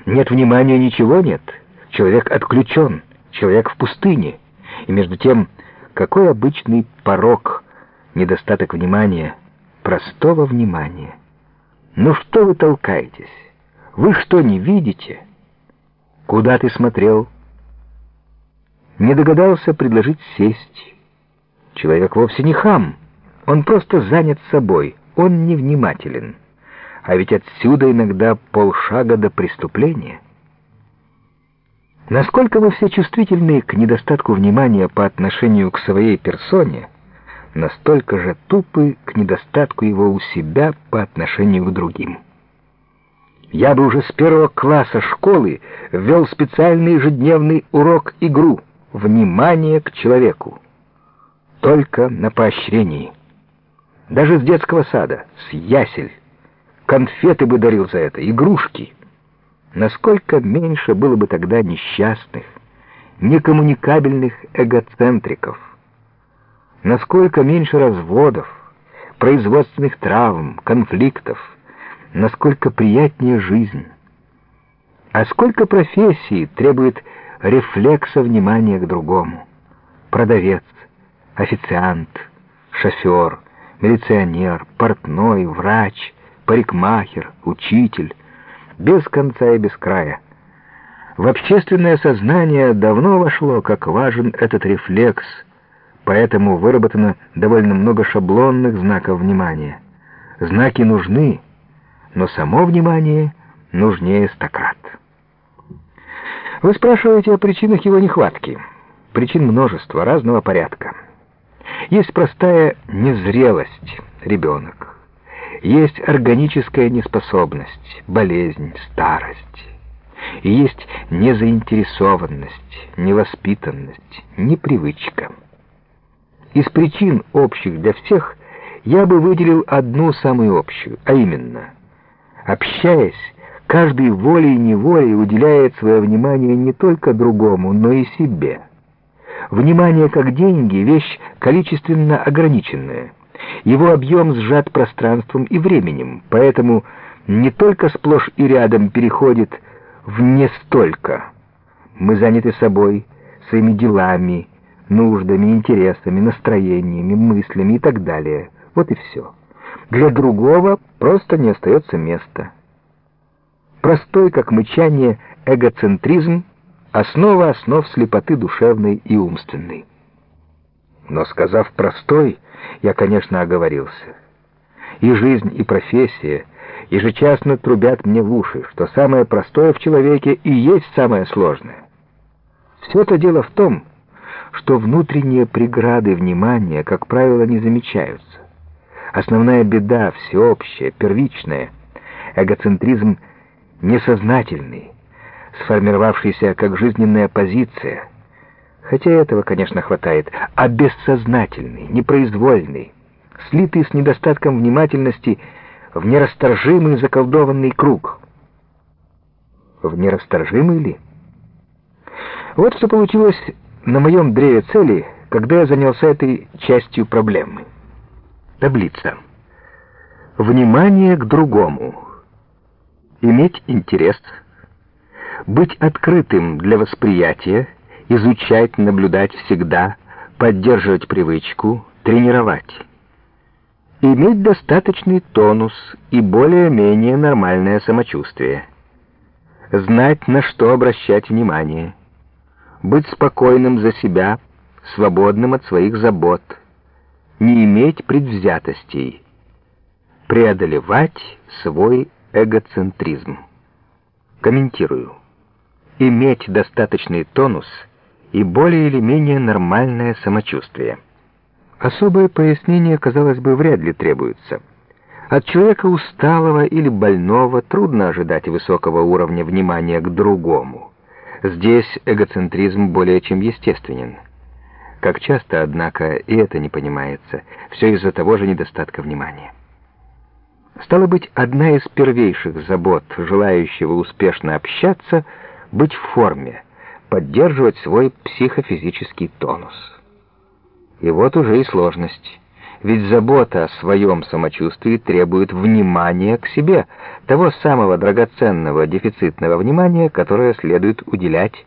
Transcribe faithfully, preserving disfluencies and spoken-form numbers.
Нет внимания — ничего нет. Человек отключен, человек в пустыне. И между тем, какой обычный порок, недостаток внимания, простого внимания. Ну что вы толкаетесь? Вы что, не видите? Куда ты смотрел? Не догадался предложить сесть. Человек вовсе не хам, он просто занят собой, он невнимателен. А ведь отсюда иногда полшага до преступления. Насколько вы все чувствительны к недостатку внимания по отношению к своей персоне, настолько же тупы к недостатку его у себя по отношению к другим. Я бы уже с первого класса школы ввел специальный ежедневный урок игру «Внимание к человеку». Только на поощрении. Даже с детского сада, с ясель. Конфеты бы дарил за это, игрушки. Насколько меньше было бы тогда несчастных, некоммуникабельных эгоцентриков. Насколько меньше разводов, производственных травм, конфликтов. Насколько приятнее жизнь. А сколько профессий требует рефлекса внимания к другому. Продавец, официант, шофер, милиционер, портной, врач, парикмахер, учитель. Без конца и без края. В общественное сознание давно вошло, как важен этот рефлекс, поэтому выработано довольно много шаблонных знаков внимания. Знаки нужны, но само внимание нужнее стократ. Вы спрашиваете о причинах его нехватки. Причин множество, разного порядка. Есть простая незрелость, ребенок. Есть органическая неспособность, болезнь, старость. И есть незаинтересованность, невоспитанность, непривычка. Из причин общих для всех я бы выделил одну самую общую, а именно, общаясь, каждый волей-неволей уделяет свое внимание не только другому, но и себе. Внимание, как деньги, вещь количественно ограниченная. Его объем сжат пространством и временем, поэтому не только сплошь и рядом переходит в «не столько». Мы заняты собой, своими делами, нуждами, интересами, настроениями, мыслями и так далее. Вот и все. Для другого просто не остается места. Простой, как мычание, эгоцентризм — основа основ слепоты душевной и умственной. Но, сказав «простой», я, конечно, оговорился. И жизнь, и профессия ежечасно трубят мне в уши, что самое простое в человеке и есть самое сложное. Все это дело в том, что внутренние преграды внимания, как правило, не замечаются. Основная беда, всеобщая, первичная, эгоцентризм несознательный, сформировавшийся как жизненная позиция, хотя этого, конечно, хватает, а бессознательный, непроизвольный, слитый с недостатком внимательности в нерасторжимый заколдованный круг. В нерасторжимый ли? Вот что получилось на моем древе цели, когда я занялся этой частью проблемы. Таблица. Внимание к другому. Иметь интерес. Быть открытым для восприятия. Изучать, наблюдать всегда. Поддерживать привычку. Тренировать. Иметь достаточный тонус и более-менее нормальное самочувствие. Знать, на что обращать внимание. Быть спокойным за себя, свободным от своих забот. Не иметь предвзятостей. Преодолевать свой эгоцентризм. Комментирую. Иметь достаточный тонус и более или менее нормальное самочувствие. Особое пояснение, казалось бы, вряд ли требуется. От человека усталого или больного трудно ожидать высокого уровня внимания к другому. Здесь эгоцентризм более чем естественен. Как часто, однако, и это не понимается, все из-за того же недостатка внимания. Стало быть, одна из первейших забот желающего успешно общаться — быть в форме, поддерживать свой психофизический тонус. И вот уже и сложность. Ведь забота о своем самочувствии требует внимания к себе, того самого драгоценного дефицитного внимания, которое следует уделять